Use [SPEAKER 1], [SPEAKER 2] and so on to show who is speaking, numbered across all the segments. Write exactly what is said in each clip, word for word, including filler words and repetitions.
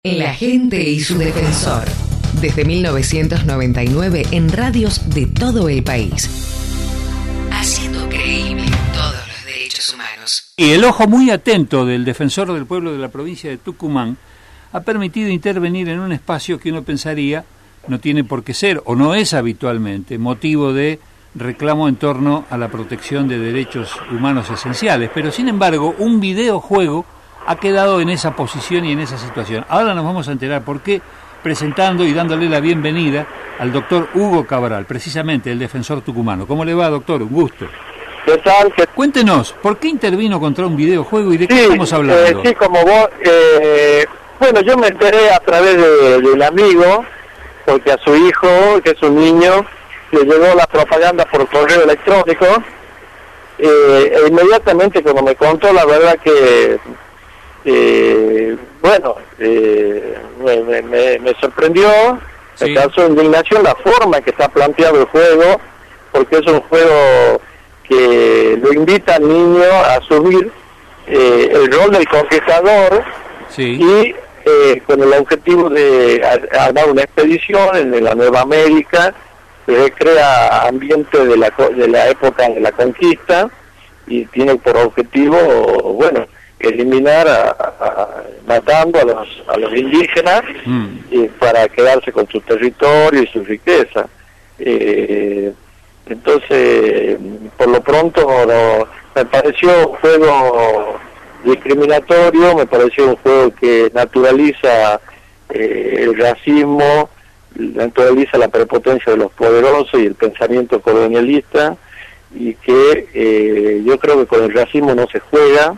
[SPEAKER 1] El agente y su defensor. Desde mil novecientos noventa y nueve en radios de todo el país. Haciendo creíble todos los derechos humanos.
[SPEAKER 2] Y el ojo muy atento del defensor del pueblo de la provincia de Tucumán ha permitido intervenir en un espacio que uno pensaría no tiene por qué ser, o no es habitualmente, motivo de reclamo en torno a la protección de derechos humanos esenciales. Pero sin embargo, un videojuego ha quedado en esa posición y en esa situación. Ahora nos vamos a enterar por qué, presentando y dándole la bienvenida al doctor Hugo Cabral, precisamente el defensor tucumano. ¿Cómo le va, doctor? Un gusto.
[SPEAKER 3] ¿Qué tal? ¿Qué...
[SPEAKER 2] Cuéntenos, ¿por qué intervino contra un videojuego y de
[SPEAKER 3] sí,
[SPEAKER 2] qué estamos hablando?
[SPEAKER 3] Eh, sí, como vos, eh, bueno, yo me enteré a través de, del amigo, porque a su hijo, que es un niño, le llegó la propaganda por correo electrónico, eh, e inmediatamente cuando me contó, la verdad que... Eh, bueno, eh, me, me, me sorprendió, sí. Me causó indignación la forma que está planteado el juego, porque es un juego que lo invita al niño a asumir eh, el rol del conquistador, sí. Y eh, con el objetivo de armar una expedición en la Nueva América, que crea ambiente de la, de la época de la conquista y tiene por objetivo, bueno, eliminar a, a, a, matando a los a los indígenas mm. y para quedarse con su territorio y su riqueza. Eh, entonces, por lo pronto, no, me pareció un juego discriminatorio, me pareció un juego que naturaliza eh, el racismo, naturaliza la prepotencia de los poderosos y el pensamiento colonialista, y que eh, yo creo que con el racismo no se juega.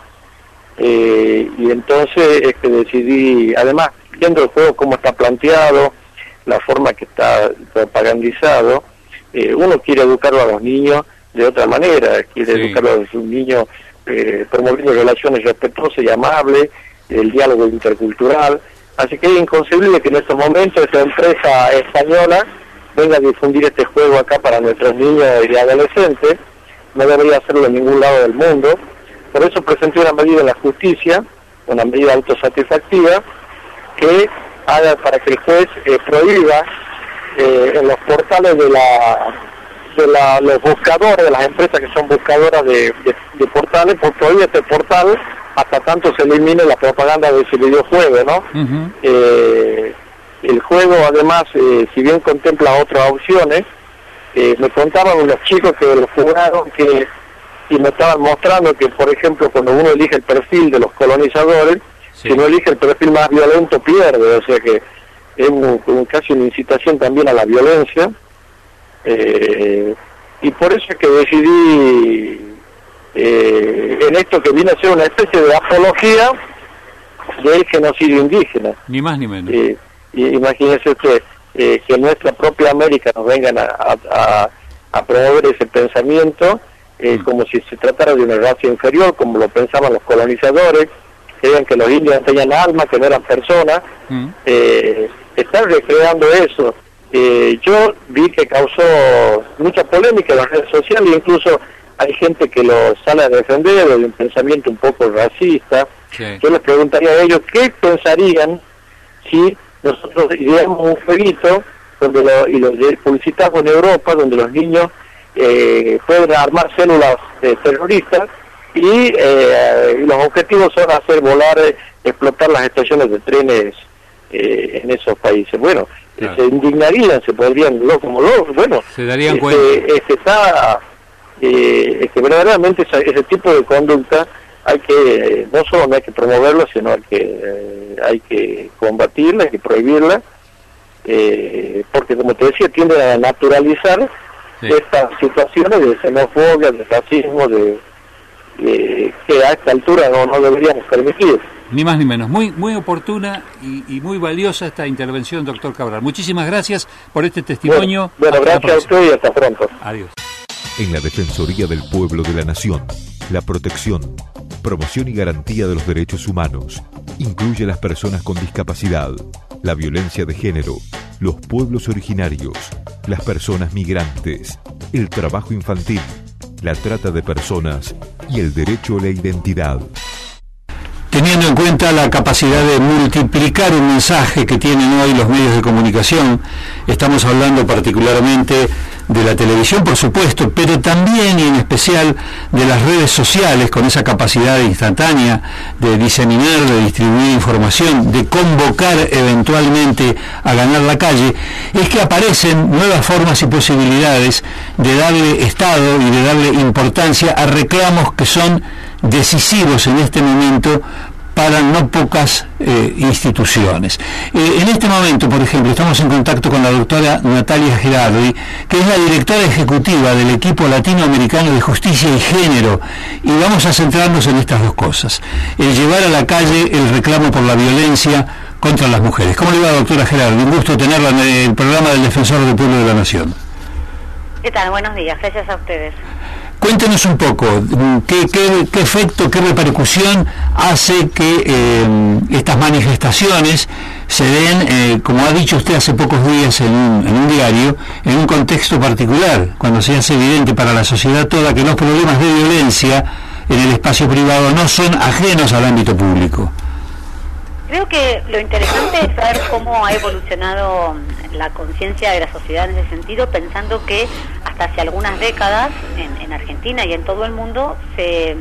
[SPEAKER 3] Eh, y entonces es que decidí, además viendo el juego cómo está planteado, la forma que está propagandizado, eh, uno quiere educarlo a los niños de otra manera, quiere sí. educarlo a los niños eh, promoviendo relaciones respetuosas y amables, el diálogo intercultural, así que es inconcebible que en estos momentos esta empresa española venga a difundir este juego acá para nuestros niños y adolescentes. No debería hacerlo en ningún lado del mundo. Por eso presenté una medida en la justicia, una medida autosatisfactiva, que haga para que el juez eh, prohíba eh, en los portales de la de la, los buscadores, de las empresas que son buscadoras de, de, de portales, por prohibir este portal hasta tanto se elimine la propaganda de ese videojuego, ¿no? Uh-huh. Eh, el juego, además, eh, si bien contempla otras opciones, eh, me contaban los chicos que lo jugaron que y me estaban mostrando que, por ejemplo, cuando uno elige el perfil de los colonizadores, sí. Si no elige el perfil más violento, pierde, o sea que es un, un, casi una incitación también a la violencia, eh, y por eso es que decidí eh, en esto que viene a ser una especie de apología del genocidio indígena.
[SPEAKER 2] Ni más ni menos.
[SPEAKER 3] Eh, y imagínense usted, eh, que en nuestra propia América nos vengan a, a, a promover ese pensamiento, Eh, mm. como si se tratara de una raza inferior, como lo pensaban los colonizadores, creían que los indios no tenían alma, que no eran personas, mm. eh, están recreando eso. Eh, yo vi que causó mucha polémica en las redes sociales, incluso hay gente que lo sale a defender de un pensamiento un poco racista. Sí. Yo les preguntaría a ellos qué pensarían si nosotros ideamos un jueguito donde lo, y lo publicitamos en Europa, donde los niños Eh, pueden armar células eh, terroristas y, eh, y los objetivos son hacer volar, eh, explotar las estaciones de trenes eh, en esos países. Bueno, claro. Se indignarían, se podrían, lo, como lo, bueno,
[SPEAKER 2] se darían
[SPEAKER 3] este,
[SPEAKER 2] cuenta.
[SPEAKER 3] Este está, eh, este, verdaderamente ese, ese tipo de conducta hay que, eh, no solo no hay que promoverlo, sino hay que, eh, hay que combatirla, hay que prohibirla, eh, porque como te decía, tienden a naturalizar sí. estas situaciones de xenofobia, de racismo, de, de que a esta altura no, no deberíamos permitir.
[SPEAKER 2] Ni más ni menos. Muy muy oportuna y, y muy valiosa esta intervención, doctor Cabral. Muchísimas gracias por este testimonio.
[SPEAKER 3] Bueno, bueno gracias a usted y hasta pronto.
[SPEAKER 2] Adiós.
[SPEAKER 4] En la Defensoría del Pueblo de la Nación, la protección, promoción y garantía de los derechos humanos incluye a las personas con discapacidad, la violencia de género, los pueblos originarios, las personas migrantes, el trabajo infantil, la trata de personas y el derecho a la identidad.
[SPEAKER 2] teniendo en cuenta la capacidad de multiplicar un mensaje que tienen hoy los medios de comunicación. Estamos hablando particularmente de la televisión, por supuesto, pero también y en especial de las redes sociales, con esa capacidad instantánea de diseminar, de distribuir información, de convocar eventualmente a ganar la calle, es que aparecen nuevas formas y posibilidades de darle estado y de darle importancia a reclamos que son decisivos en este momento para no pocas eh, instituciones. Eh, en este momento, por ejemplo, estamos en contacto con la doctora Natalia Gerardi, que es la directora ejecutiva del equipo latinoamericano de justicia y género, y vamos a centrarnos en estas dos cosas: el llevar a la calle el reclamo por la violencia contra las mujeres. ¿Cómo le va, doctora Gerardi? Un gusto tenerla en el programa del Defensor del Pueblo de la Nación.
[SPEAKER 5] ¿Qué tal? Buenos días, gracias a ustedes.
[SPEAKER 2] Cuéntenos un poco, ¿qué, qué, qué efecto, qué repercusión hace que eh, estas manifestaciones se den, eh, como ha dicho usted hace pocos días en un, en un diario, en un contexto particular, cuando se hace evidente para la sociedad toda que los problemas de violencia en el espacio privado no son ajenos al ámbito público?
[SPEAKER 5] Creo que lo interesante es ver cómo ha evolucionado la conciencia de la sociedad en ese sentido, pensando que hasta hace algunas décadas en, en Argentina y en todo el mundo se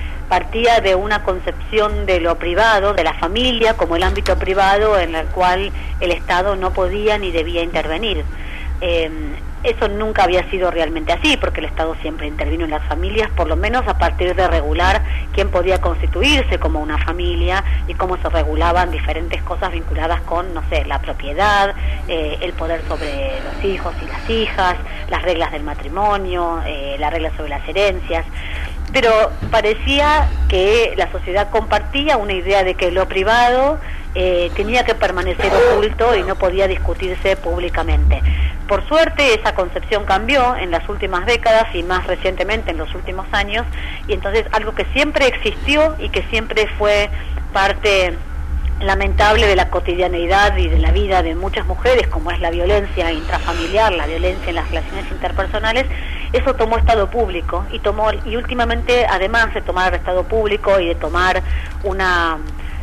[SPEAKER 5] partía de una concepción de lo privado, de la familia como el ámbito privado en el cual el Estado no podía ni debía intervenir. Eh, Eso nunca había sido realmente así, porque el Estado siempre intervino en las familias, por lo menos a partir de regular quién podía constituirse como una familia y cómo se regulaban diferentes cosas vinculadas con, no sé, la propiedad, eh, el poder sobre los hijos y las hijas, las reglas del matrimonio, eh, las reglas sobre las herencias. Pero parecía que la sociedad compartía una idea de que lo privado eh, tenía que permanecer oculto y no podía discutirse públicamente. Por suerte esa concepción cambió en las últimas décadas y más recientemente en los últimos años, y entonces algo que siempre existió y que siempre fue parte lamentable de la cotidianeidad y de la vida de muchas mujeres, como es la violencia intrafamiliar, la violencia en las relaciones interpersonales, eso tomó estado público y tomó y últimamente, además de tomar estado público y de tomar una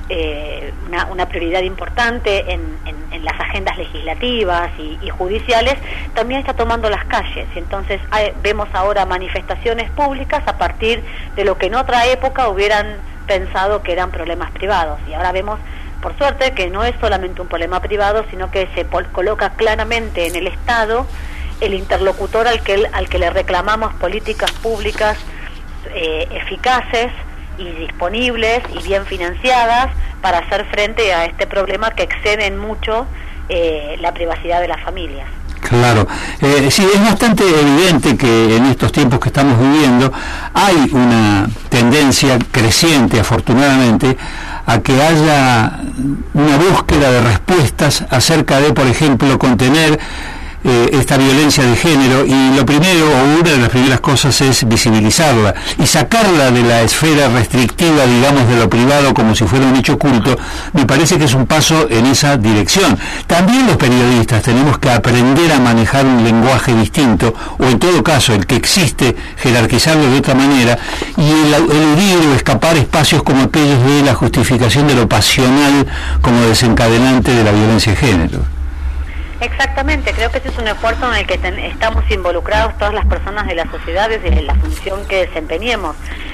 [SPEAKER 5] Eh, una, una prioridad importante en, en, en las agendas legislativas y, y judiciales, también está tomando las calles, y entonces hay, vemos ahora manifestaciones públicas a partir de lo que en otra época hubieran pensado que eran problemas privados, y ahora vemos, por suerte, que no es solamente un problema privado, sino que se pol- coloca claramente en el Estado el interlocutor al que, al que le reclamamos políticas públicas eh, eficaces y disponibles y bien financiadas para hacer frente a este problema que excede en mucho eh, la privacidad de las familias.
[SPEAKER 2] Claro, eh, sí, es bastante evidente que en estos tiempos que estamos viviendo hay una tendencia creciente, afortunadamente, a que haya una búsqueda de respuestas acerca de, por ejemplo, contener Eh, esta violencia de género, y lo primero o una de las primeras cosas es visibilizarla y sacarla de la esfera restrictiva, digamos, de lo privado como si fuera un hecho oculto. Me parece que es un paso en esa dirección. También los periodistas tenemos que aprender a manejar un lenguaje distinto, o en todo caso el que existe, jerarquizarlo de otra manera, y el, eludir o escapar espacios como aquellos de la justificación de lo pasional como desencadenante de la violencia de género.
[SPEAKER 5] Exactamente, creo que ese es un esfuerzo en el que ten, estamos involucrados todas las personas de la sociedad desde la función que desempeñemos.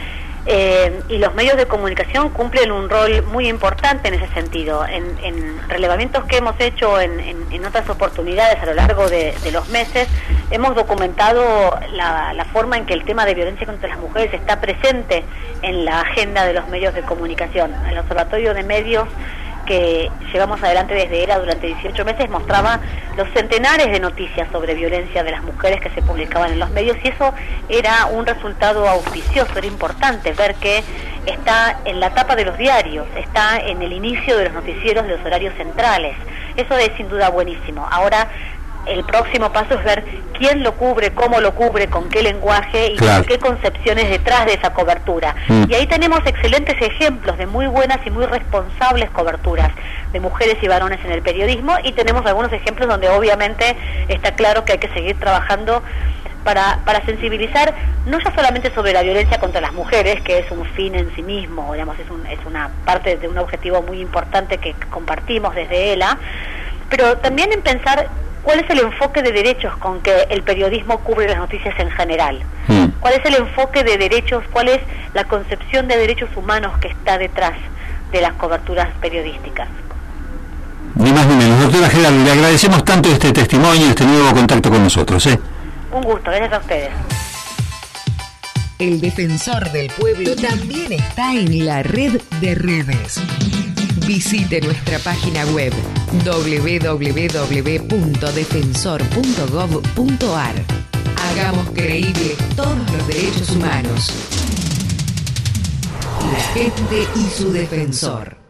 [SPEAKER 5] Eh, y los medios de comunicación cumplen un rol muy importante en ese sentido. En, en relevamientos que hemos hecho en, en, en otras oportunidades a lo largo de, de los meses, hemos documentado la, la forma en que el tema de violencia contra las mujeres está presente en la agenda de los medios de comunicación. El Observatorio de Medios que llevamos adelante desde E R A durante dieciocho meses mostraba los centenares de noticias sobre violencia de las mujeres que se publicaban en los medios, y eso era un resultado auspicioso, era importante ver que está en la tapa de los diarios, está en el inicio de los noticieros de los horarios centrales. Eso es sin duda buenísimo. Ahora el próximo paso es ver quién lo cubre, cómo lo cubre, con qué lenguaje y
[SPEAKER 2] claro,
[SPEAKER 5] con qué concepciones detrás de esa cobertura. Mm. Y ahí tenemos excelentes ejemplos de muy buenas y muy responsables coberturas de mujeres y varones en el periodismo, y tenemos algunos ejemplos donde obviamente está claro que hay que seguir trabajando para, para sensibilizar no ya solamente sobre la violencia contra las mujeres, que es un fin en sí mismo, digamos, es, un, es una parte de un objetivo muy importante que compartimos desde ELA, pero también en pensar cuál es el enfoque de derechos con que el periodismo cubre las noticias en general. Mm. ¿Cuál es el enfoque de derechos, cuál es la concepción de derechos humanos que está detrás de las coberturas periodísticas?
[SPEAKER 2] Ni más ni menos. Doctora Gerardi, le agradecemos tanto este testimonio, este nuevo contacto con nosotros. ¿eh?
[SPEAKER 5] Un gusto, gracias a ustedes.
[SPEAKER 1] El Defensor del Pueblo también está en la red de redes. Visite nuestra página web doble u doble u doble u punto defensor punto gov punto ar. Hagamos creíbles todos los derechos humanos. La gente y su defensor.